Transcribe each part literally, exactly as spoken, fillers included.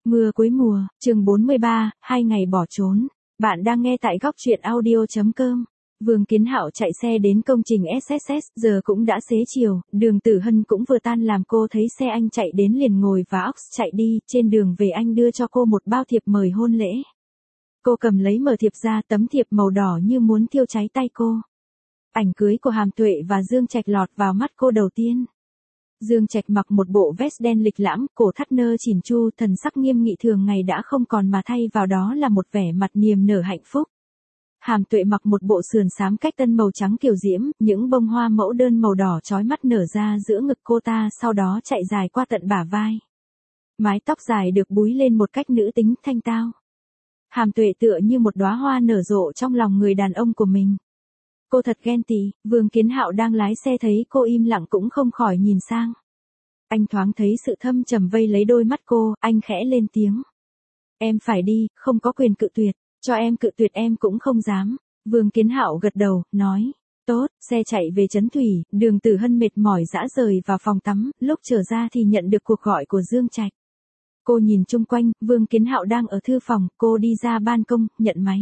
Mưa cuối mùa, chương bốn mươi ba, hai ngày bỏ trốn. Bạn đang nghe tại góc truyện audio chấm com. Vương Kiến Hạo chạy xe đến công trình ét ét ét, giờ cũng đã xế chiều, Đường Tử Hân cũng vừa tan làm, cô thấy xe anh chạy đến liền ngồi và ox chạy đi, trên đường về anh đưa cho cô một bao thiệp mời hôn lễ. Cô cầm lấy mở thiệp ra, tấm thiệp màu đỏ như muốn thiêu cháy tay cô. Ảnh cưới của Hàm Tuệ và Dương Trạch lọt vào mắt cô đầu tiên. Dương Trạch mặc một bộ vest đen lịch lãm, cổ thắt nơ chỉn chu, thần sắc nghiêm nghị thường ngày đã không còn mà thay vào đó là một vẻ mặt niềm nở hạnh phúc. Hàm Tuệ mặc một bộ sườn xám cách tân màu trắng kiều diễm, những bông hoa mẫu đơn màu đỏ chói mắt nở ra giữa ngực cô ta, sau đó chạy dài qua tận bả vai. Mái tóc dài được búi lên một cách nữ tính thanh tao. Hàm Tuệ tựa như một đóa hoa nở rộ trong lòng người đàn ông của mình. Cô thật ghen tị. Vương Kiến Hạo đang lái xe thấy cô im lặng cũng không khỏi nhìn sang. Anh thoáng thấy sự thâm trầm vây lấy đôi mắt cô, anh khẽ lên tiếng. Em phải đi, không có quyền cự tuyệt, cho em cự tuyệt em cũng không dám. Vương Kiến Hạo gật đầu, nói, tốt, xe chạy về Trấn Thủy, Đường Tử Hân mệt mỏi dã rời vào phòng tắm, lúc trở ra thì nhận được cuộc gọi của Dương Trạch. Cô nhìn chung quanh, Vương Kiến Hạo đang ở thư phòng, cô đi ra ban công, nhận máy.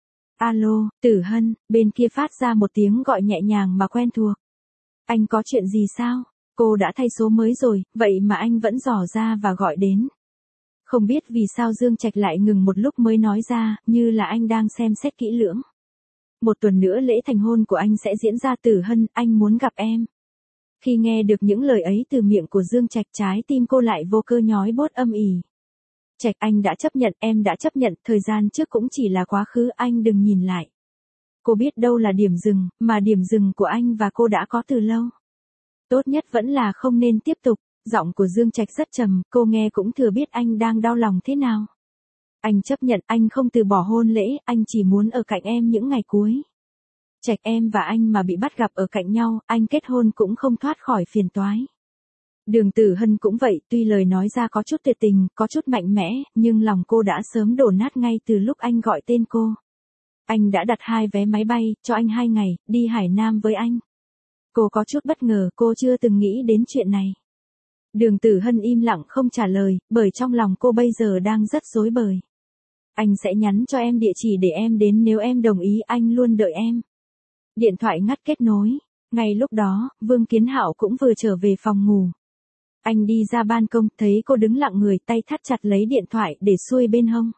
Alo, Tử Hân, bên kia phát ra một tiếng gọi nhẹ nhàng mà quen thuộc. Anh có chuyện gì sao? Cô đã thay số mới rồi, vậy mà anh vẫn dò ra và gọi đến. Không biết vì sao Dương Trạch lại ngừng một lúc mới nói ra, như là anh đang xem xét kỹ lưỡng. Một tuần nữa lễ thành hôn của anh sẽ diễn ra, Tử Hân, anh muốn gặp em. Khi nghe được những lời ấy từ miệng của Dương Trạch, trái tim cô lại vô cơ nhói bốt âm ỉ. Trạch, anh đã chấp nhận, em đã chấp nhận, thời gian trước cũng chỉ là quá khứ, anh đừng nhìn lại. Cô biết đâu là điểm dừng, mà điểm dừng của anh và cô đã có từ lâu. Tốt nhất vẫn là không nên tiếp tục. Giọng của Dương Trạch rất trầm, cô nghe cũng thừa biết anh đang đau lòng thế nào. Anh chấp nhận, anh không từ bỏ hôn lễ, anh chỉ muốn ở cạnh em những ngày cuối. Trạch, em và anh mà bị bắt gặp ở cạnh nhau, anh kết hôn cũng không thoát khỏi phiền toái. Đường Tử Hân cũng vậy, tuy lời nói ra có chút tuyệt tình, có chút mạnh mẽ, nhưng lòng cô đã sớm đổ nát ngay từ lúc anh gọi tên cô. Anh đã đặt hai vé máy bay, cho anh hai ngày, đi Hải Nam với anh. Cô có chút bất ngờ, cô chưa từng nghĩ đến chuyện này. Đường Tử Hân im lặng không trả lời, bởi trong lòng cô bây giờ đang rất rối bời. Anh sẽ nhắn cho em địa chỉ để em đến nếu em đồng ý, anh luôn đợi em. Điện thoại ngắt kết nối. Ngay lúc đó, Vương Kiến Hạo cũng vừa trở về phòng ngủ. Anh đi ra ban công, thấy cô đứng lặng người, tay thắt chặt lấy điện thoại để xuôi bên hông.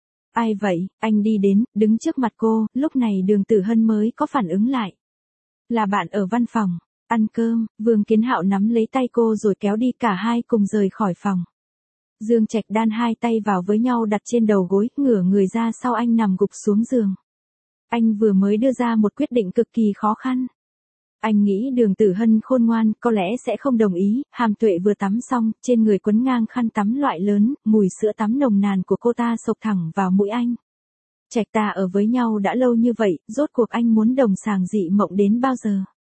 Ai vậy? Anh đi đến, đứng trước mặt cô, lúc này Đường Tử Hân mới có phản ứng lại. Là bạn ở văn phòng. Ăn cơm, Vương Kiến Hạo nắm lấy tay cô rồi kéo đi, cả hai cùng rời khỏi phòng. Dương Trạch đan hai tay vào với nhau đặt trên đầu gối, ngửa người ra sau, anh nằm gục xuống giường. Anh vừa mới đưa ra một quyết định cực kỳ khó khăn. Anh nghĩ Đường Tử Hân khôn ngoan, có lẽ sẽ không đồng ý. Hàm Tuệ vừa tắm xong, trên người quấn ngang khăn tắm loại lớn, mùi sữa tắm nồng nàn của cô ta xộc thẳng vào mũi anh. Trạch, ta ở với nhau đã lâu như vậy, rốt cuộc anh muốn đồng sàng dị mộng đến bao giờ?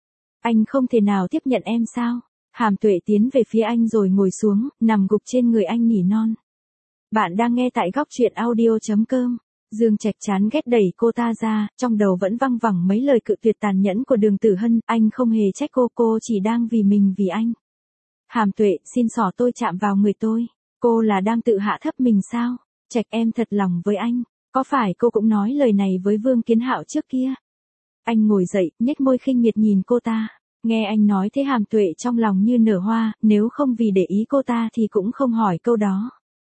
Anh không thể nào tiếp nhận em sao? Hàm Tuệ tiến về phía anh rồi ngồi xuống, nằm gục trên người anh nỉ non. Bạn đang nghe tại góc truyện audio chấm com. Dương Trạch chán ghét đẩy cô ta ra, trong đầu vẫn văng vẳng mấy lời cự tuyệt tàn nhẫn của Đường Tử Hân, anh không hề trách cô, cô chỉ đang vì mình vì anh. Hàm Tuệ, xin xỏ tôi chạm vào người tôi. Cô là đang tự hạ thấp mình sao? Trạch, em thật lòng với anh. Có phải cô cũng nói lời này với Vương Kiến Hạo trước kia? Anh ngồi dậy, nhếch môi khinh miệt nhìn cô ta. Nghe anh nói thế Hàm Tuệ trong lòng như nở hoa, nếu không vì để ý cô ta thì cũng không hỏi câu đó.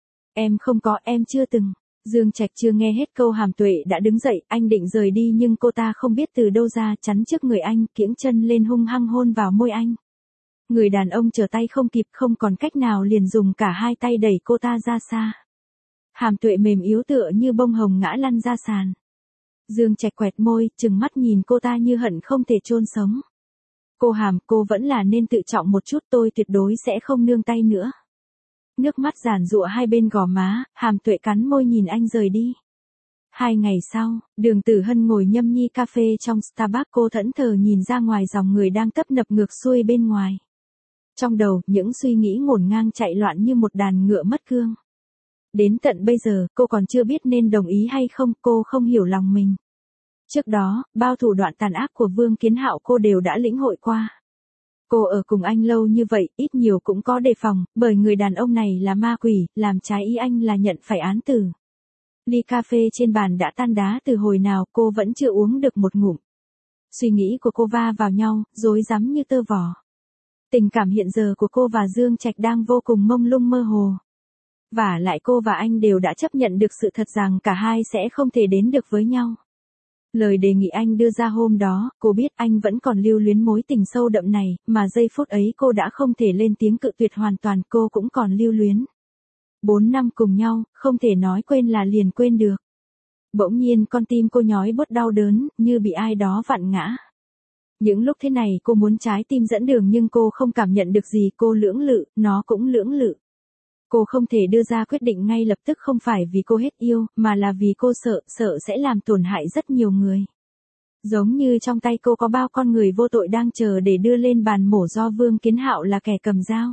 Em không có, em chưa từng. Dương Trạch chưa nghe hết câu Hàm Tuệ đã đứng dậy, anh định rời đi nhưng cô ta không biết từ đâu ra, chắn trước người anh, kiễng chân lên hung hăng hôn vào môi anh. Người đàn ông trở tay không kịp, không còn cách nào liền dùng cả hai tay đẩy cô ta ra xa. Hàm Tuệ mềm yếu tựa như bông hồng ngã lăn ra sàn. Dương Trạch quẹt môi, trừng mắt nhìn cô ta như hận không thể chôn sống. Cô Hàm, cô vẫn là nên tự trọng một chút, tôi tuyệt đối sẽ không nương tay nữa. Nước mắt giàn giụa hai bên gò má, Hàm Tuệ cắn môi nhìn anh rời đi. Hai ngày sau, Đường Tử Hân ngồi nhâm nhi cà phê trong Starbucks, cô thẫn thờ nhìn ra ngoài dòng người đang tấp nập ngược xuôi bên ngoài. Trong đầu, những suy nghĩ ngổn ngang chạy loạn như một đàn ngựa mất cương. Đến tận bây giờ, cô còn chưa biết nên đồng ý hay không, cô không hiểu lòng mình. Trước đó, bao thủ đoạn tàn ác của Vương Kiến Hạo cô đều đã lĩnh hội qua. Cô ở cùng anh lâu như vậy, ít nhiều cũng có đề phòng, bởi người đàn ông này là ma quỷ, làm trái ý anh là nhận phải án tử. Ly cà phê trên bàn đã tan đá từ hồi nào, cô vẫn chưa uống được một ngụm. Suy nghĩ của cô va vào nhau, rối rắm như tơ vò. Tình cảm hiện giờ của cô và Dương Trạch đang vô cùng mông lung mơ hồ. Và lại cô và anh đều đã chấp nhận được sự thật rằng cả hai sẽ không thể đến được với nhau. Lời đề nghị anh đưa ra hôm đó, cô biết anh vẫn còn lưu luyến mối tình sâu đậm này, mà giây phút ấy cô đã không thể lên tiếng cự tuyệt hoàn toàn, cô cũng còn lưu luyến. Bốn năm cùng nhau, không thể nói quên là liền quên được. Bỗng nhiên con tim cô nhói buốt đau đớn, như bị ai đó vặn ngã. Những lúc thế này cô muốn trái tim dẫn đường nhưng cô không cảm nhận được gì, cô lưỡng lự, nó cũng lưỡng lự. Cô không thể đưa ra quyết định ngay lập tức, không phải vì cô hết yêu, mà là vì cô sợ, sợ sẽ làm tổn hại rất nhiều người. Giống như trong tay cô có bao con người vô tội đang chờ để đưa lên bàn mổ do Vương Kiến Hạo là kẻ cầm dao.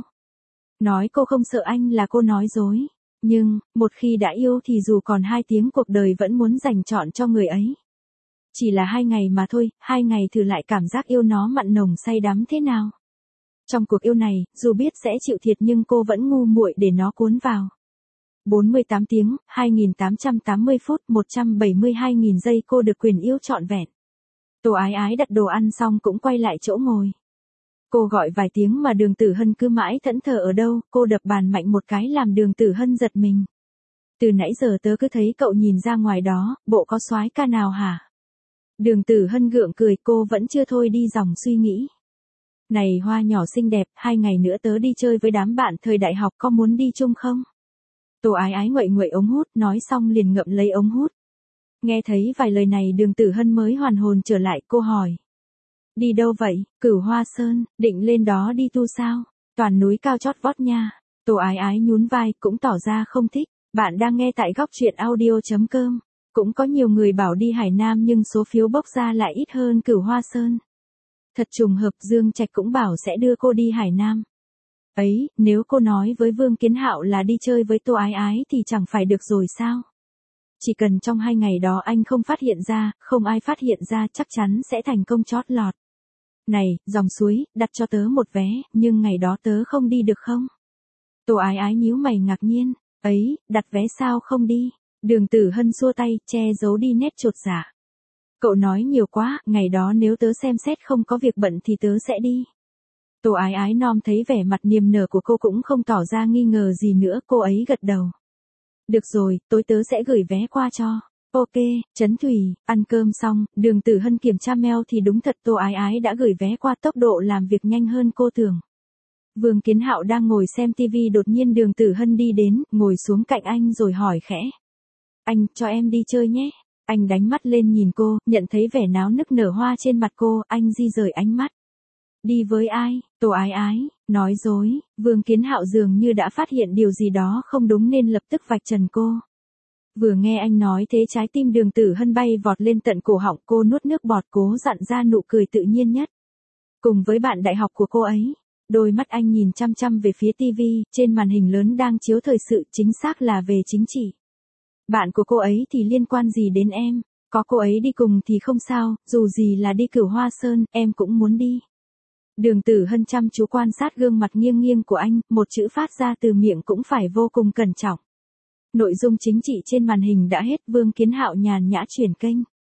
Nói cô không sợ anh là cô nói dối. Nhưng, một khi đã yêu thì dù còn hai tiếng cuộc đời vẫn muốn dành trọn cho người ấy. Chỉ là hai ngày mà thôi, hai ngày thử lại cảm giác yêu nó mặn nồng say đắm thế nào. Trong cuộc yêu này, dù biết sẽ chịu thiệt nhưng cô vẫn ngu muội để nó cuốn vào. bốn mươi tám tiếng, hai nghìn tám trăm tám mươi phút, một trăm bảy mươi hai nghìn giây cô được quyền yêu trọn vẹn. Tô Ái Ái đặt đồ ăn xong cũng quay lại chỗ ngồi. Cô gọi vài tiếng mà Đường Tử Hân cứ mãi thẫn thờ ở đâu, cô đập bàn mạnh một cái làm Đường Tử Hân giật mình. Từ nãy giờ tớ cứ thấy cậu nhìn ra ngoài đó, bộ có soái ca nào hả? Đường Tử Hân gượng cười, cô vẫn chưa thôi đi dòng suy nghĩ. Này hoa nhỏ xinh đẹp, hai ngày nữa tớ đi chơi với đám bạn thời đại học, có muốn đi chung không? Tô Ái Ái nguậy nguậy ống hút, nói xong liền ngậm lấy ống hút. Nghe thấy vài lời này Đường Tử Hân mới hoàn hồn trở lại, cô hỏi. Đi đâu vậy? Cửu Hoa Sơn, định lên đó đi tu sao? Toàn núi cao chót vót nha. Tô Ái Ái nhún vai, cũng tỏ ra không thích. Bạn đang nghe tại góc truyện audio chấm com. Cũng có nhiều người bảo đi Hải Nam nhưng số phiếu bốc ra lại ít hơn Cửu Hoa Sơn. Thật trùng hợp, Dương Trạch cũng bảo sẽ đưa cô đi Hải Nam. Ấy, nếu cô nói với Vương Kiến Hạo là đi chơi với Tô Ái Ái thì chẳng phải được rồi sao? Chỉ cần trong hai ngày đó anh không phát hiện ra, không ai phát hiện ra, chắc chắn sẽ thành công chót lọt. Này, dòng suối, đặt cho tớ một vé, nhưng ngày đó tớ không đi được không? Tô Ái Ái nhíu mày ngạc nhiên. Ấy, đặt vé sao không đi? Đường Tử Hân xua tay, che giấu đi nét chột dạ. Cậu nói nhiều quá, ngày đó nếu tớ xem xét không có việc bận thì tớ sẽ đi. Tô Ái Ái nom thấy vẻ mặt niềm nở của cô cũng không tỏ ra nghi ngờ gì nữa, cô ấy gật đầu. Được rồi, tối tớ sẽ gửi vé qua cho. Ok, Trấn Thủy, ăn cơm xong, Đường Tử Hân kiểm tra mail thì đúng thật Tô Ái Ái đã gửi vé qua, tốc độ làm việc nhanh hơn cô tưởng. Vương Kiến Hạo đang ngồi xem tivi, đột nhiên Đường Tử Hân đi đến, ngồi xuống cạnh anh rồi hỏi khẽ. Anh, cho em đi chơi nhé. Anh đánh mắt lên nhìn cô, nhận thấy vẻ náo nức nở hoa trên mặt cô, anh di rời ánh mắt. Đi với ai? Tô Ái Ái, nói dối. Vương Kiến Hạo dường như đã phát hiện điều gì đó không đúng nên lập tức vạch trần cô. Vừa nghe anh nói thế trái tim Đường Tử Hân bay vọt lên tận cổ họng, cô nuốt nước bọt cố dặn ra nụ cười tự nhiên nhất. Cùng với bạn đại học của cô ấy. Đôi mắt anh nhìn chăm chăm về phía tivi, trên màn hình lớn đang chiếu thời sự, chính xác là về chính trị. Bạn của cô ấy thì liên quan gì đến em? Có cô ấy đi cùng thì không sao, dù gì là đi Cửu Hoa Sơn, em cũng muốn đi. Đường Tử Hân chăm chú quan sát gương mặt nghiêng nghiêng của anh, một chữ phát ra từ miệng cũng phải vô cùng cẩn trọng. Nội dung chính trị trên màn hình đã hết, Vương Kiến Hạo nhàn nhã chuyển kênh.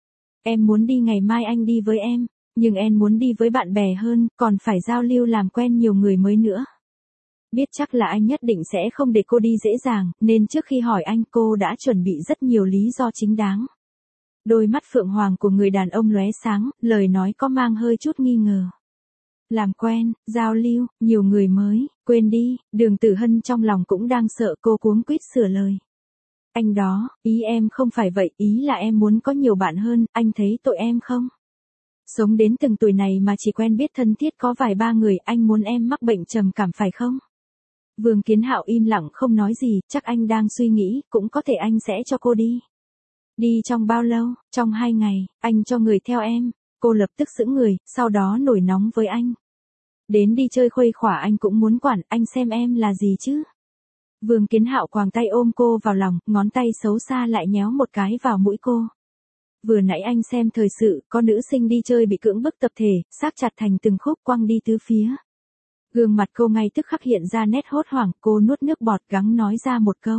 Em muốn đi ngày mai anh đi với em, nhưng em muốn đi với bạn bè hơn, còn phải giao lưu làm quen nhiều người mới nữa. Biết chắc là anh nhất định sẽ không để cô đi dễ dàng, nên trước khi hỏi anh cô đã chuẩn bị rất nhiều lý do chính đáng. Đôi mắt phượng hoàng của người đàn ông lóe sáng, lời nói có mang hơi chút nghi ngờ. Làm quen, giao lưu, nhiều người mới, quên đi, Đường Tử Hân trong lòng cũng đang sợ, cô cuống quýt sửa lời. Anh đó, ý em không phải vậy, ý là em muốn có nhiều bạn hơn, anh thấy tội em không? Sống đến từng tuổi này mà chỉ quen biết thân thiết có vài ba người, anh muốn em mắc bệnh trầm cảm phải không? Vương Kiến Hạo im lặng không nói gì, chắc anh đang suy nghĩ, cũng có thể anh sẽ cho cô đi. Đi trong bao lâu? Trong hai ngày, anh cho người theo em. Cô lập tức sững người, sau đó nổi nóng với anh. Đến đi chơi khuây khỏa anh cũng muốn quản, anh xem em là gì chứ? Vương Kiến Hạo quàng tay ôm cô vào lòng, ngón tay xấu xa lại nhéo một cái vào mũi cô. Vừa nãy anh xem thời sự, có nữ sinh đi chơi bị cưỡng bức tập thể, xác chặt thành từng khúc quăng đi tứ phía. Gương mặt cô ngay tức khắc hiện ra nét hốt hoảng, cô nuốt nước bọt gắng nói ra một câu.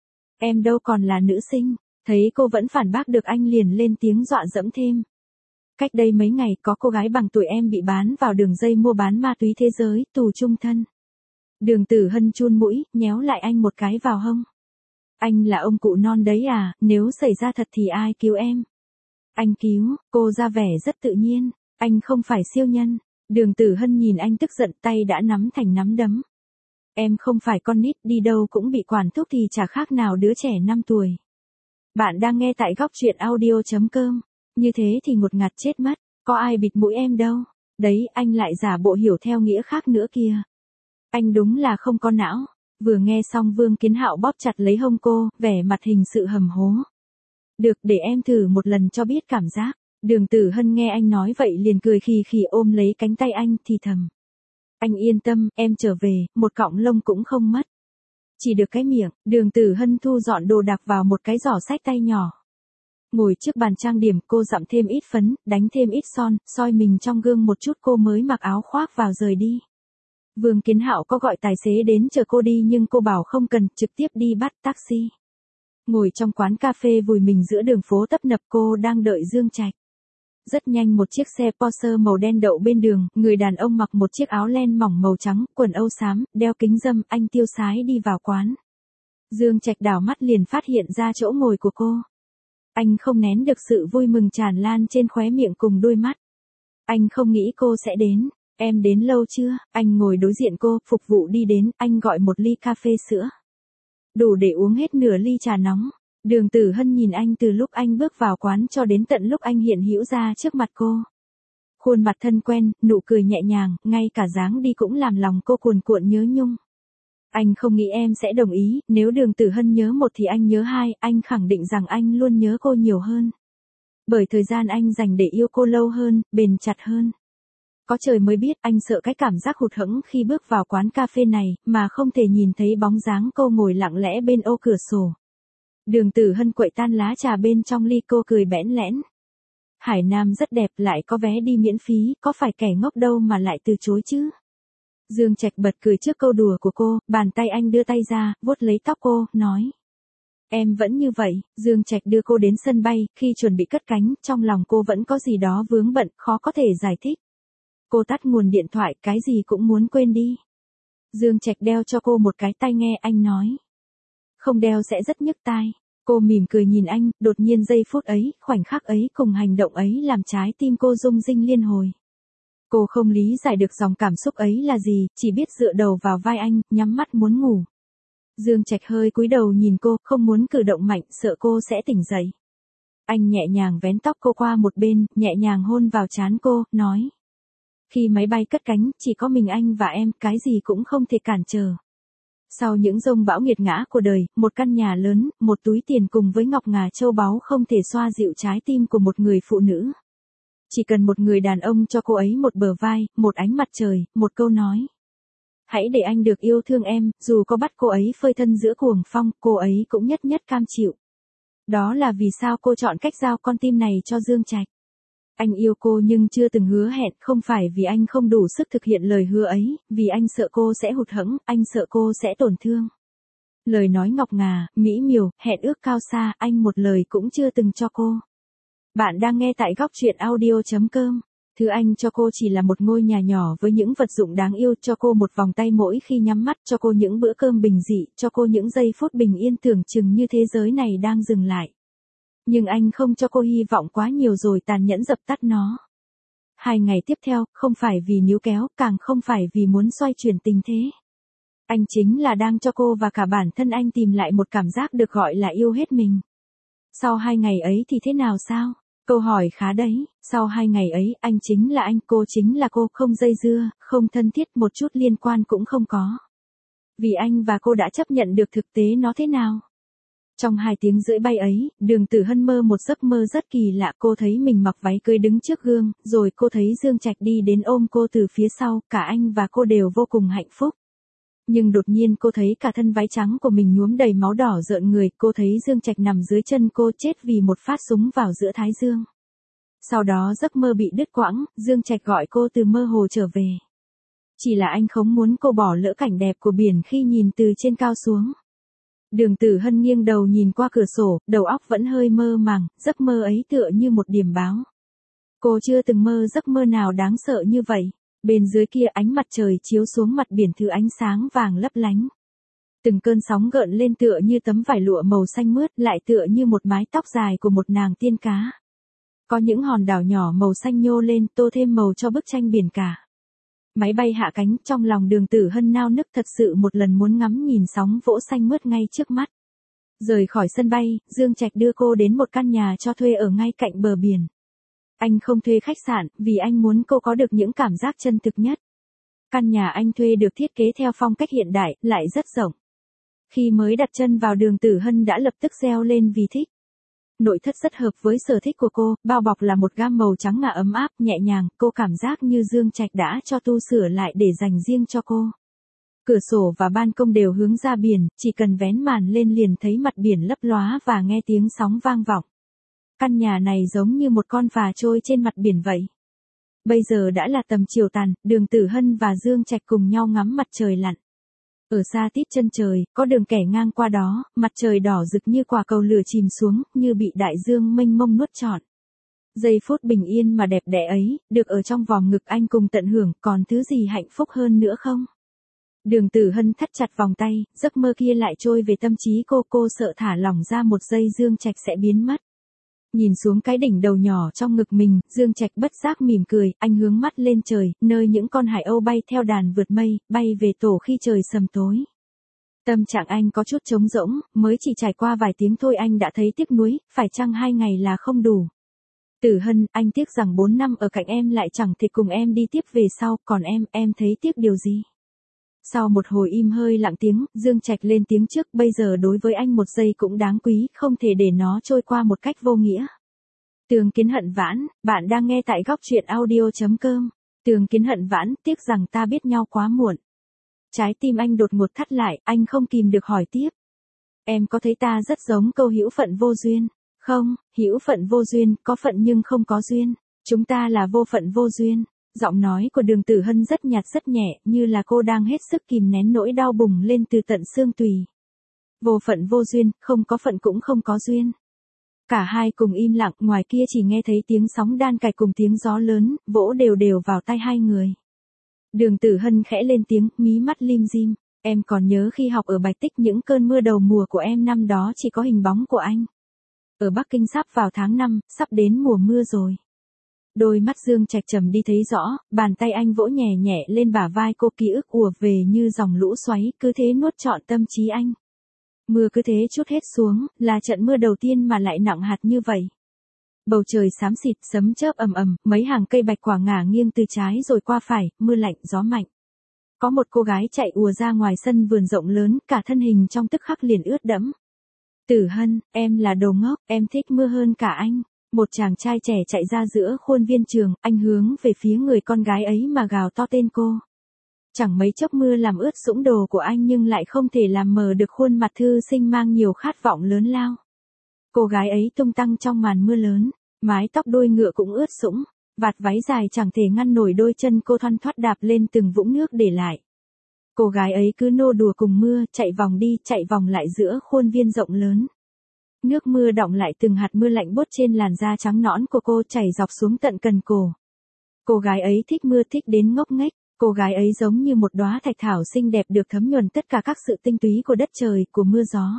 Em đâu còn là nữ sinh, thấy cô vẫn phản bác được anh liền lên tiếng dọa dẫm thêm. Cách đây mấy ngày có cô gái bằng tuổi em bị bán vào đường dây mua bán ma túy thế giới, tù chung thân. Đường Tử Hân chun mũi, nhéo lại anh một cái vào hông. Anh là ông cụ non đấy à, nếu xảy ra thật thì ai cứu em? Anh cứu, cô ra vẻ rất tự nhiên, anh không phải siêu nhân. Đường Tử Hân nhìn anh tức giận, tay đã nắm thành nắm đấm. Em không phải con nít, đi đâu cũng bị quản thúc thì chả khác nào đứa trẻ năm tuổi. Bạn đang nghe tại góc truyện audio chấm com. Như thế thì ngột ngạt chết mất, có ai bịt mũi em đâu. Đấy, anh lại giả bộ hiểu theo nghĩa khác nữa kìa. Anh đúng là không có não. Vừa nghe xong Vương Kiến Hạo bóp chặt lấy hông cô, vẻ mặt hình sự hầm hố. Được, để em thử một lần cho biết cảm giác. Đường Tử Hân nghe anh nói vậy liền cười khì khì ôm lấy cánh tay anh thì thầm. Anh yên tâm, em trở về, một cọng lông cũng không mất. Chỉ được cái miệng, Đường Tử Hân thu dọn đồ đạc vào một cái giỏ xách tay nhỏ. Ngồi trước bàn trang điểm, cô dặm thêm ít phấn, đánh thêm ít son, soi mình trong gương một chút cô mới mặc áo khoác vào rời đi. Vương Kiến Hạo có gọi tài xế đến chờ cô đi nhưng cô bảo không cần, trực tiếp đi bắt taxi. Ngồi trong quán cà phê vùi mình giữa đường phố tấp nập, cô đang đợi Dương Trạch. Rất nhanh một chiếc xe Porsche màu đen đậu bên đường, người đàn ông mặc một chiếc áo len mỏng màu trắng, quần âu xám, đeo kính râm, anh tiêu sái đi vào quán. Dương Trạch đảo mắt liền phát hiện ra chỗ ngồi của cô. Anh không nén được sự vui mừng tràn lan trên khóe miệng cùng đôi mắt. Anh không nghĩ cô sẽ đến. Em đến lâu chưa? Anh ngồi đối diện cô, phục vụ đi đến, anh gọi một ly cà phê sữa. Đủ để uống hết nửa ly trà nóng. Đường Tử Hân nhìn anh từ lúc anh bước vào quán cho đến tận lúc anh hiện hữu ra trước mặt cô. Khuôn mặt thân quen, nụ cười nhẹ nhàng, ngay cả dáng đi cũng làm lòng cô cuồn cuộn nhớ nhung. Anh không nghĩ em sẽ đồng ý, nếu Đường Tử Hân nhớ một thì anh nhớ hai, anh khẳng định rằng anh luôn nhớ cô nhiều hơn. Bởi thời gian anh dành để yêu cô lâu hơn, bền chặt hơn. Có trời mới biết, anh sợ cái cảm giác hụt hẫng khi bước vào quán cà phê này, mà không thể nhìn thấy bóng dáng cô ngồi lặng lẽ bên ô cửa sổ. Đường Tử Hân quậy tan lá trà bên trong ly, cô cười bẽn lẽn. Hải Nam rất đẹp, lại có vé đi miễn phí, có phải kẻ ngốc đâu mà lại từ chối chứ. Dương Trạch bật cười trước câu đùa của cô, bàn tay anh đưa tay ra, vuốt lấy tóc cô, nói. Em vẫn như vậy. Dương Trạch đưa cô đến sân bay, khi chuẩn bị cất cánh, trong lòng cô vẫn có gì đó vướng bận, khó có thể giải thích. Cô tắt nguồn điện thoại, cái gì cũng muốn quên đi. Dương Trạch đeo cho cô một cái tai nghe, anh nói. Không đeo sẽ rất nhức tai. Cô mỉm cười nhìn anh, đột nhiên giây phút ấy, khoảnh khắc ấy cùng hành động ấy làm trái tim cô rung rinh liên hồi. Cô không lý giải được dòng cảm xúc ấy là gì, chỉ biết dựa đầu vào vai anh, nhắm mắt muốn ngủ. Dương Trạch hơi cúi đầu nhìn cô, không muốn cử động mạnh, sợ cô sẽ tỉnh dậy. Anh nhẹ nhàng vén tóc cô qua một bên, nhẹ nhàng hôn vào trán cô, nói. Khi máy bay cất cánh, chỉ có mình anh và em, cái gì cũng không thể cản trở. Sau những dông bão nghiệt ngã của đời, một căn nhà lớn, một túi tiền cùng với ngọc ngà châu báu không thể xoa dịu trái tim của một người phụ nữ. Chỉ cần một người đàn ông cho cô ấy một bờ vai, một ánh mặt trời, một câu nói. Hãy để anh được yêu thương em, dù có bắt cô ấy phơi thân giữa cuồng phong, cô ấy cũng nhất nhất cam chịu. Đó là vì sao cô chọn cách giao con tim này cho Dương Trạch. Anh yêu cô nhưng chưa từng hứa hẹn, không phải vì anh không đủ sức thực hiện lời hứa ấy, vì anh sợ cô sẽ hụt hẫng, anh sợ cô sẽ tổn thương. Lời nói ngọc ngà, mỹ miều, hẹn ước cao xa, anh một lời cũng chưa từng cho cô. Bạn đang nghe tại góc truyện audio chấm com. Thứ anh cho cô chỉ là một ngôi nhà nhỏ với những vật dụng đáng yêu, cho cô một vòng tay mỗi khi nhắm mắt, cho cô những bữa cơm bình dị, cho cô những giây phút bình yên tưởng chừng như thế giới này đang dừng lại. Nhưng anh không cho cô hy vọng quá nhiều rồi tàn nhẫn dập tắt nó. Hai ngày tiếp theo, không phải vì níu kéo, càng không phải vì muốn xoay chuyển tình thế. Anh chính là đang cho cô và cả bản thân anh tìm lại một cảm giác được gọi là yêu hết mình. Sau hai ngày ấy thì thế nào sao? Câu hỏi khá đấy, sau hai ngày ấy, anh chính là anh, cô chính là cô, không dây dưa, không thân thiết, một chút liên quan cũng không có. Vì anh và cô đã chấp nhận được thực tế nó thế nào. Trong hai tiếng rưỡi bay ấy, Đường Tử Hân mơ một giấc mơ rất kỳ lạ, cô thấy mình mặc váy cưới đứng trước gương, rồi cô thấy Dương Trạch đi đến ôm cô từ phía sau, cả anh và cô đều vô cùng hạnh phúc. Nhưng đột nhiên cô thấy cả thân váy trắng của mình nhuốm đầy máu đỏ rợn người, cô thấy Dương Trạch nằm dưới chân cô chết vì một phát súng vào giữa thái dương. Sau đó giấc mơ bị đứt quãng, Dương Trạch gọi cô từ mơ hồ trở về. Chỉ là anh không muốn cô bỏ lỡ cảnh đẹp của biển khi nhìn từ trên cao xuống. Đường Tử Hân nghiêng đầu nhìn qua cửa sổ, đầu óc vẫn hơi mơ màng, giấc mơ ấy tựa như một điểm báo. Cô chưa từng mơ giấc mơ nào đáng sợ như vậy. Bên dưới kia ánh mặt trời chiếu xuống mặt biển thứ ánh sáng vàng lấp lánh. Từng cơn sóng gợn lên tựa như tấm vải lụa màu xanh mướt, lại tựa như một mái tóc dài của một nàng tiên cá. Có những hòn đảo nhỏ màu xanh nhô lên, tô thêm màu cho bức tranh biển cả. Máy bay hạ cánh, trong lòng Đường Tử Hân nao nức thật sự một lần muốn ngắm nhìn sóng vỗ xanh mướt ngay trước mắt. Rời khỏi sân bay, Dương Trạch đưa cô đến một căn nhà cho thuê ở ngay cạnh bờ biển. Anh không thuê khách sạn, vì anh muốn cô có được những cảm giác chân thực nhất. Căn nhà anh thuê được thiết kế theo phong cách hiện đại, lại rất rộng. Khi mới đặt chân vào, Đường Tử Hân đã lập tức reo lên vì thích. Nội thất rất hợp với sở thích của cô, bao bọc là một gam màu trắng ngà ấm áp, nhẹ nhàng, cô cảm giác như Dương Trạch đã cho tu sửa lại để dành riêng cho cô. Cửa sổ và ban công đều hướng ra biển, chỉ cần vén màn lên liền thấy mặt biển lấp lóa và nghe tiếng sóng vang vọng. Căn nhà này giống như một con phà trôi trên mặt biển vậy. Bây giờ đã là tầm chiều tàn, Đường Tử Hân và Dương Trạch cùng nhau ngắm mặt trời lặn. Ở xa tít chân trời, có đường kẻ ngang qua đó, mặt trời đỏ rực như quả cầu lửa chìm xuống, như bị đại dương mênh mông nuốt trọn. Giây phút bình yên mà đẹp đẽ ấy, được ở trong vòng ngực anh cùng tận hưởng, còn thứ gì hạnh phúc hơn nữa không? Đường Tử Hân thắt chặt vòng tay, giấc mơ kia lại trôi về tâm trí cô, cô sợ thả lỏng ra một giây Dương Trạch sẽ biến mất. Nhìn xuống cái đỉnh đầu nhỏ trong ngực mình, Dương Trạch bất giác mỉm cười, anh hướng mắt lên trời, nơi những con hải âu bay theo đàn vượt mây, bay về tổ khi trời sầm tối. Tâm trạng anh có chút trống rỗng, mới chỉ trải qua vài tiếng thôi anh đã thấy tiếc nuối, phải chăng hai ngày là không đủ. Tử Hân, anh tiếc rằng bốn năm ở cạnh em lại chẳng thể cùng em đi tiếp về sau, còn em, em thấy tiếc điều gì? Sau một hồi im hơi lặng tiếng, Dương Trạch lên tiếng trước, bây giờ đối với anh một giây cũng đáng quý, không thể để nó trôi qua một cách vô nghĩa. Tường Kiến Hận Vãn, bạn đang nghe tại góc truyện audio chấm com. Tường Kiến Hận Vãn, tiếc rằng ta biết nhau quá muộn. Trái tim anh đột ngột thắt lại, anh không kìm được hỏi tiếp. Em có thấy ta rất giống câu hữu phận vô duyên? Không, hữu phận vô duyên, có phận nhưng không có duyên. Chúng ta là vô phận vô duyên. Giọng nói của Đường Tử Hân rất nhạt rất nhẹ, như là cô đang hết sức kìm nén nỗi đau bùng lên từ tận xương tùy. Vô phận vô duyên, không có phận cũng không có duyên. Cả hai cùng im lặng, ngoài kia chỉ nghe thấy tiếng sóng đan cài cùng tiếng gió lớn, vỗ đều đều vào tai hai người. Đường Tử Hân khẽ lên tiếng, mí mắt lim dim. Em còn nhớ khi học ở Bạch Tích những cơn mưa đầu mùa của em năm đó chỉ có hình bóng của anh. Ở Bắc Kinh sắp vào tháng năm, sắp đến mùa mưa rồi. Đôi mắt Dương Trạch trầm đi thấy rõ, bàn tay anh vỗ nhẹ nhẹ lên bả vai cô, ký ức ùa về như dòng lũ xoáy, cứ thế nuốt trọn tâm trí anh. Mưa cứ thế trút hết xuống, là trận mưa đầu tiên mà lại nặng hạt như vậy. Bầu trời xám xịt, sấm chớp ầm ầm, mấy hàng cây bạch quả ngả nghiêng từ trái rồi qua phải, mưa lạnh, gió mạnh. Có một cô gái chạy ùa ra ngoài sân vườn rộng lớn, cả thân hình trong tức khắc liền ướt đẫm. Tử Hân, em là đồ ngốc, em thích mưa hơn cả anh. Một chàng trai trẻ chạy ra giữa khuôn viên trường, anh hướng về phía người con gái ấy mà gào to tên cô. Chẳng mấy chốc mưa làm ướt sũng đồ của anh nhưng lại không thể làm mờ được khuôn mặt thư sinh mang nhiều khát vọng lớn lao. Cô gái ấy tung tăng trong màn mưa lớn, mái tóc đuôi ngựa cũng ướt sũng, vạt váy dài chẳng thể ngăn nổi đôi chân cô thoăn thoắt đạp lên từng vũng nước để lại. Cô gái ấy cứ nô đùa cùng mưa, chạy vòng đi, chạy vòng lại giữa khuôn viên rộng lớn. Nước mưa đọng lại từng hạt mưa lạnh buốt trên làn da trắng nõn của cô, chảy dọc xuống tận cần cổ. Cô gái ấy thích mưa, thích đến ngốc nghếch, cô gái ấy giống như một đóa thạch thảo xinh đẹp được thấm nhuần tất cả các sự tinh túy của đất trời, của mưa gió.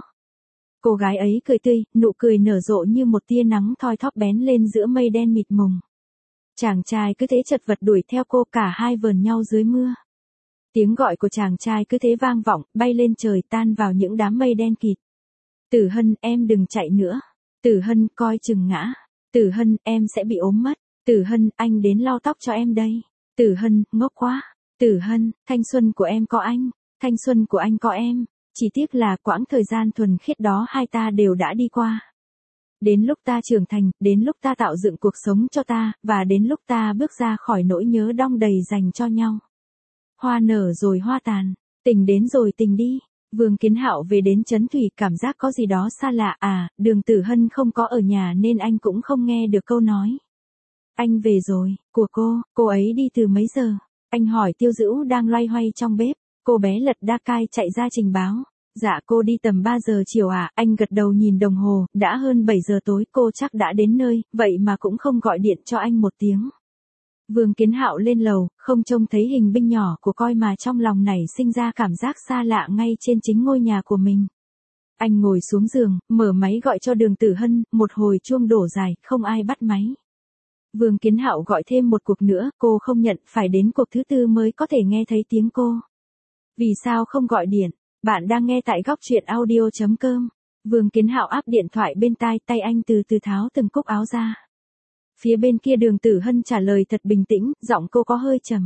Cô gái ấy cười tươi, nụ cười nở rộ như một tia nắng thoi thóp bén lên giữa mây đen mịt mùng. Chàng trai cứ thế chật vật đuổi theo cô, cả hai vờn nhau dưới mưa. Tiếng gọi của chàng trai cứ thế vang vọng, bay lên trời, tan vào những đám mây đen kịt. Tử Hân, em đừng chạy nữa. Tử Hân, coi chừng ngã. Tử Hân, em sẽ bị ốm mất. Tử Hân, anh đến lau tóc cho em đây. Tử Hân, ngốc quá. Tử Hân, thanh xuân của em có anh, thanh xuân của anh có em. Chỉ tiếc là quãng thời gian thuần khiết đó hai ta đều đã đi qua. Đến lúc ta trưởng thành, đến lúc ta tạo dựng cuộc sống cho ta, và đến lúc ta bước ra khỏi nỗi nhớ đong đầy dành cho nhau. Hoa nở rồi hoa tàn, tình đến rồi tình đi. Vương Kiến Hạo về đến Trấn Thủy, cảm giác có gì đó xa lạ. À, Đường Tử Hân không có ở nhà nên anh cũng không nghe được câu nói. Anh về rồi, của cô, cô ấy đi từ mấy giờ? Anh hỏi Tiêu Dữu đang loay hoay trong bếp, cô bé lật đa cai chạy ra trình báo. Dạ cô đi tầm ba giờ chiều à, anh gật đầu nhìn đồng hồ, đã hơn bảy giờ tối, cô chắc đã đến nơi, vậy mà cũng không gọi điện cho anh một tiếng. Vương Kiến Hạo lên lầu, không trông thấy hình binh nhỏ của coi mà trong lòng nảy sinh ra cảm giác xa lạ ngay trên chính ngôi nhà của mình. Anh ngồi xuống giường, mở máy gọi cho Đường Tử Hân, một hồi chuông đổ dài, không ai bắt máy. Vương Kiến Hạo gọi thêm một cuộc nữa, cô không nhận, phải đến cuộc thứ tư mới có thể nghe thấy tiếng cô. Vì sao không gọi điện? Bạn đang nghe tại góc truyện audio chấm com. Vương Kiến Hạo áp điện thoại bên tai, tay anh từ từ tháo từng cúc áo ra. Phía bên kia Đường Tử Hân trả lời thật bình tĩnh, giọng cô có hơi trầm.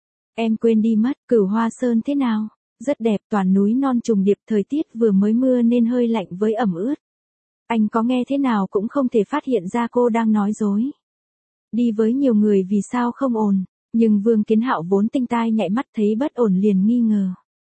Em quên đi mất, Cửu Hoa Sơn thế nào? Rất đẹp, toàn núi non trùng điệp, thời tiết vừa mới mưa nên hơi lạnh với ẩm ướt. Anh có nghe thế nào cũng không thể phát hiện ra cô đang nói dối. Đi với nhiều người vì sao không ổn, nhưng Vương Kiến Hạo vốn tinh tai nhạy mắt thấy bất ổn liền nghi ngờ.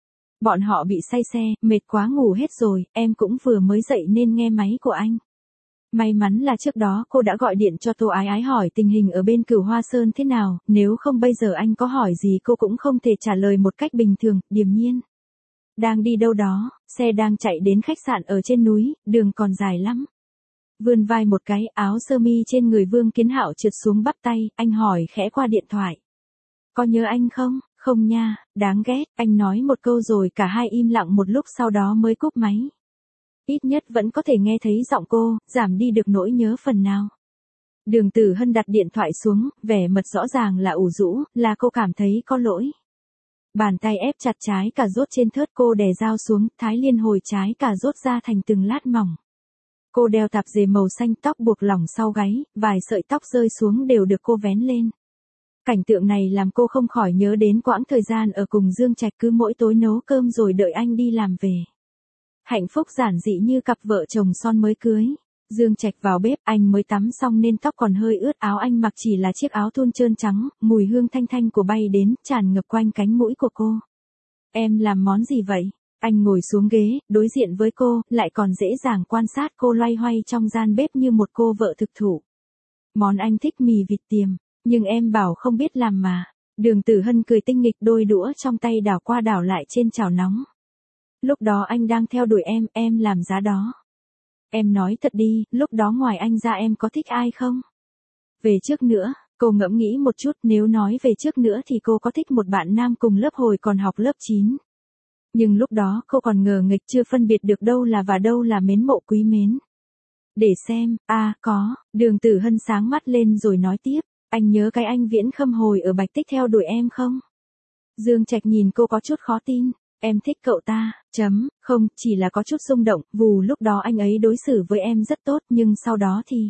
Bọn họ bị say xe, mệt quá ngủ hết rồi, em cũng vừa mới dậy nên nghe máy của anh. May mắn là trước đó cô đã gọi điện cho Tô Ái Ái hỏi tình hình ở bên Cửu Hoa Sơn thế nào, nếu không bây giờ anh có hỏi gì cô cũng không thể trả lời một cách bình thường, điềm nhiên. Đang đi đâu đó, xe đang chạy đến khách sạn ở trên núi, đường còn dài lắm. Vươn vai một cái, áo sơ mi trên người Vương Kiến Hạo trượt xuống bắp tay, anh hỏi khẽ qua điện thoại. Có nhớ anh không? Không nha, đáng ghét, anh nói một câu rồi cả hai im lặng một lúc sau đó mới cúp máy. Ít nhất vẫn có thể nghe thấy giọng cô, giảm đi được nỗi nhớ phần nào. Đường Tử Hân đặt điện thoại xuống, vẻ mặt rõ ràng là ủ rũ, là cô cảm thấy có lỗi. Bàn tay ép chặt trái cà rốt trên thớt, cô đè dao xuống, thái liên hồi trái cà rốt ra thành từng lát mỏng. Cô đeo tạp dề màu xanh, tóc buộc lỏng sau gáy, vài sợi tóc rơi xuống đều được cô vén lên. Cảnh tượng này làm cô không khỏi nhớ đến quãng thời gian ở cùng Dương Trạch, cứ mỗi tối nấu cơm rồi đợi anh đi làm về. Hạnh phúc giản dị như cặp vợ chồng son mới cưới. Dương Trạch vào bếp, anh mới tắm xong nên tóc còn hơi ướt, áo anh mặc chỉ là chiếc áo thun trơn trắng, mùi hương thanh thanh của bay đến, tràn ngập quanh cánh mũi của cô. Em làm món gì vậy? Anh ngồi xuống ghế, đối diện với cô, lại còn dễ dàng quan sát cô loay hoay trong gian bếp như một cô vợ thực thụ. Món anh thích mì vịt tiềm, nhưng em bảo không biết làm mà. Đường Tử Hân cười tinh nghịch, đôi đũa trong tay đảo qua đảo lại trên chảo nóng. Lúc đó anh đang theo đuổi em, em làm giá đó. Em nói thật đi, lúc đó ngoài anh ra em có thích ai không? Về trước nữa, cô ngẫm nghĩ một chút, nếu nói về trước nữa thì cô có thích một bạn nam cùng lớp hồi còn học lớp chín. Nhưng lúc đó cô còn ngờ nghịch chưa phân biệt được đâu là và đâu là mến mộ quý mến. Để xem, à, có, Đường Tử Hân sáng mắt lên rồi nói tiếp, anh nhớ cái anh Viễn Khâm hồi ở Bạch Tích theo đuổi em không? Dương Trạch nhìn cô có chút khó tin. Em thích cậu ta, chấm, không, chỉ là có chút xung động, vù lúc đó anh ấy đối xử với em rất tốt, nhưng sau đó thì...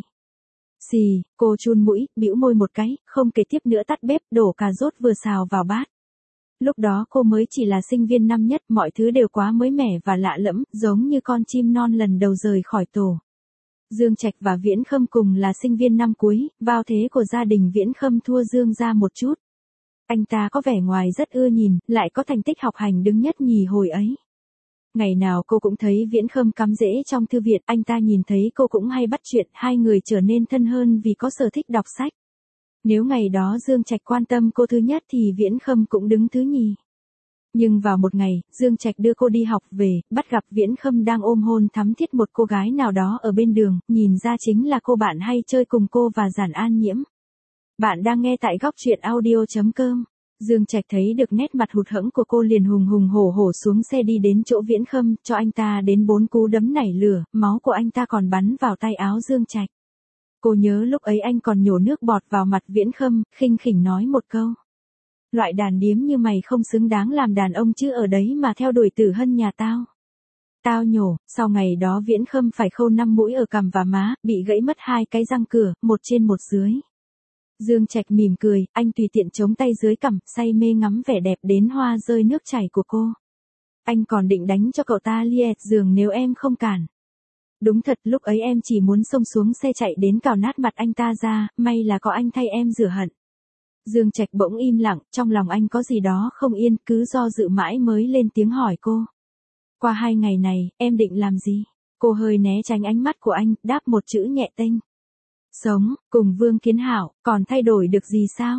Xì, cô chun mũi, bĩu môi một cái, không kể tiếp nữa, tắt bếp, đổ cà rốt vừa xào vào bát. Lúc đó cô mới chỉ là sinh viên năm nhất, mọi thứ đều quá mới mẻ và lạ lẫm, giống như con chim non lần đầu rời khỏi tổ. Dương Trạch và Viễn Khâm cùng là sinh viên năm cuối, vào thế của gia đình Viễn Khâm thua Dương ra một chút. Anh ta có vẻ ngoài rất ưa nhìn, lại có thành tích học hành đứng nhất nhì hồi ấy. Ngày nào cô cũng thấy Viễn Khâm cắm rễ trong thư viện, anh ta nhìn thấy cô cũng hay bắt chuyện, hai người trở nên thân hơn vì có sở thích đọc sách. Nếu ngày đó Dương Trạch quan tâm cô thứ nhất thì Viễn Khâm cũng đứng thứ nhì. Nhưng vào một ngày, Dương Trạch đưa cô đi học về, bắt gặp Viễn Khâm đang ôm hôn thắm thiết một cô gái nào đó ở bên đường, nhìn ra chính là cô bạn hay chơi cùng cô và Giản An Nhiễm. Bạn đang nghe tại góc truyện audio chấm com. Dương Trạch thấy được nét mặt hụt hẫng của cô liền hùng hùng hổ hổ xuống xe đi đến chỗ Viễn Khâm, cho anh ta đến bốn cú đấm nảy lửa, máu của anh ta còn bắn vào tay áo Dương Trạch. Cô nhớ lúc ấy anh còn nhổ nước bọt vào mặt Viễn Khâm, khinh khỉnh nói một câu. Loại đàn điếm như mày không xứng đáng làm đàn ông chứ ở đấy mà theo đuổi Tử Hân nhà tao. Tao nhổ, sau ngày đó Viễn Khâm phải khâu năm mũi ở cằm và má, bị gãy mất hai cái răng cửa, một trên một dưới. Dương Trạch mỉm cười, anh tùy tiện chống tay dưới cằm, say mê ngắm vẻ đẹp đến hoa rơi nước chảy của cô. Anh còn định đánh cho cậu ta liệt giường nếu em không cản. Đúng thật, lúc ấy em chỉ muốn xông xuống xe chạy đến cào nát mặt anh ta ra, may là có anh thay em rửa hận. Dương Trạch bỗng im lặng, trong lòng anh có gì đó không yên, cứ do dự mãi mới lên tiếng hỏi cô. Qua hai ngày này, em định làm gì? Cô hơi né tránh ánh mắt của anh, đáp một chữ nhẹ tênh. Sống, cùng Vương Kiến Hạo, còn thay đổi được gì sao?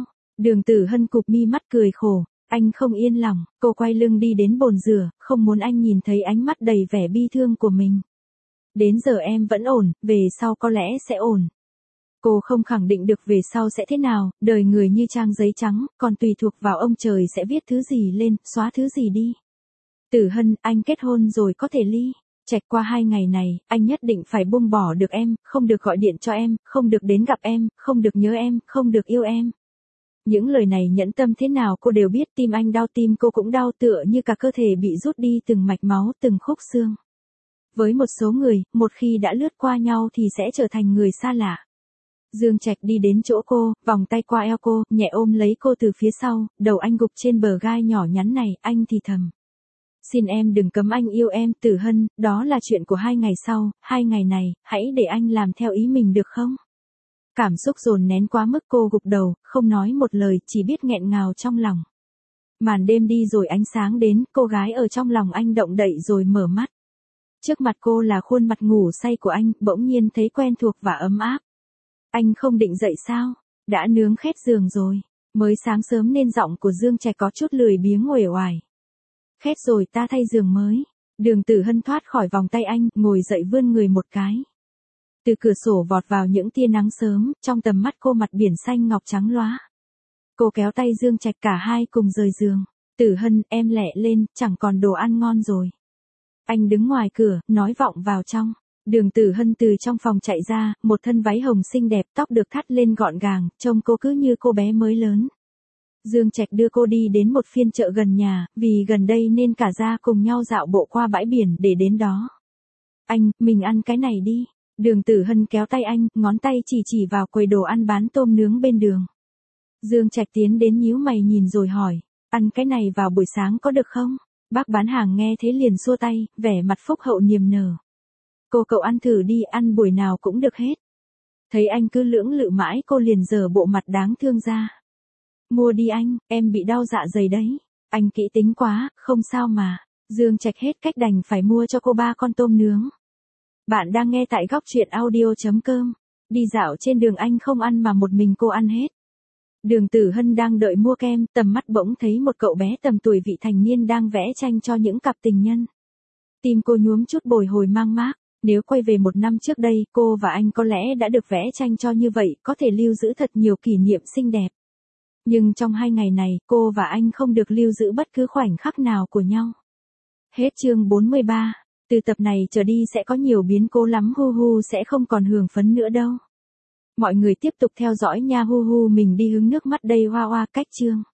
Đường Tử Hân cụp mi mắt cười khổ, anh không yên lòng, cô quay lưng đi đến bồn rửa, không muốn anh nhìn thấy ánh mắt đầy vẻ bi thương của mình. Đến giờ em vẫn ổn, về sau có lẽ sẽ ổn. Cô không khẳng định được về sau sẽ thế nào, đời người như trang giấy trắng, còn tùy thuộc vào ông trời sẽ viết thứ gì lên, xóa thứ gì đi. Tử Hân, anh kết hôn rồi có thể ly. Trạch qua hai ngày này, anh nhất định phải buông bỏ được em, không được gọi điện cho em, không được đến gặp em, không được nhớ em, không được yêu em. Những lời này nhẫn tâm thế nào cô đều biết, tim anh đau, tim cô cũng đau, tựa như cả cơ thể bị rút đi từng mạch máu, từng khúc xương. Với một số người, một khi đã lướt qua nhau thì sẽ trở thành người xa lạ. Dương Trạch đi đến chỗ cô, vòng tay qua eo cô, nhẹ ôm lấy cô từ phía sau, đầu anh gục trên bờ gai nhỏ nhắn này, anh thì thầm. Xin em đừng cấm anh yêu em, Tử Hân, đó là chuyện của hai ngày sau, hai ngày này, hãy để anh làm theo ý mình được không? Cảm xúc dồn nén quá mức, cô gục đầu, không nói một lời, chỉ biết nghẹn ngào trong lòng. Màn đêm đi rồi ánh sáng đến, cô gái ở trong lòng anh động đậy rồi mở mắt. Trước mặt cô là khuôn mặt ngủ say của anh, bỗng nhiên thấy quen thuộc và ấm áp. Anh không định dậy sao? Đã nướng khét giường rồi. Mới sáng sớm nên giọng của Dương Trạch có chút lười biếng uể oải. Khét rồi, ta thay giường mới. Đường Tử Hân thoát khỏi vòng tay anh, ngồi dậy vươn người một cái. Từ cửa sổ vọt vào những tia nắng sớm, trong tầm mắt cô mặt biển xanh ngọc trắng lóa. Cô kéo tay Dương Trạch, cả hai cùng rời giường. Tử Hân, em lẹ lên, chẳng còn đồ ăn ngon rồi. Anh đứng ngoài cửa, nói vọng vào trong. Đường Tử Hân từ trong phòng chạy ra, một thân váy hồng xinh đẹp, tóc được thắt lên gọn gàng, trông cô cứ như cô bé mới lớn. Dương Trạch đưa cô đi đến một phiên chợ gần nhà, vì gần đây nên cả gia cùng nhau dạo bộ qua bãi biển để đến đó. Anh, mình ăn cái này đi. Đường Tử Hân kéo tay anh, ngón tay chỉ chỉ vào quầy đồ ăn bán tôm nướng bên đường. Dương Trạch tiến đến nhíu mày nhìn rồi hỏi, ăn cái này vào buổi sáng có được không? Bác bán hàng nghe thế liền xua tay, vẻ mặt phúc hậu niềm nở. Cô cậu ăn thử đi, ăn buổi nào cũng được hết. Thấy anh cứ lưỡng lự mãi, cô liền giở bộ mặt đáng thương ra. Mua đi anh, em bị đau dạ dày đấy. Anh kỹ tính quá, không sao mà. Dương Trạch hết cách đành phải mua cho cô ba con tôm nướng. Bạn đang nghe tại góc truyện audio chấm com. Đi dạo trên đường anh không ăn mà một mình cô ăn hết. Đường Tử Hân đang đợi mua kem, tầm mắt bỗng thấy một cậu bé tầm tuổi vị thành niên đang vẽ tranh cho những cặp tình nhân. Tim cô nhuốm chút bồi hồi mang mác. Nếu quay về một năm trước đây, cô và anh có lẽ đã được vẽ tranh cho như vậy, có thể lưu giữ thật nhiều kỷ niệm xinh đẹp. Nhưng trong hai ngày này, cô và anh không được lưu giữ bất cứ khoảnh khắc nào của nhau. Hết chương bốn mươi ba. Từ tập này trở đi sẽ có nhiều biến cố lắm, hu hu sẽ không còn hưởng phấn nữa đâu. Mọi người tiếp tục theo dõi nha, hu hu mình đi hứng nước mắt đây, hoa hoa cách chương.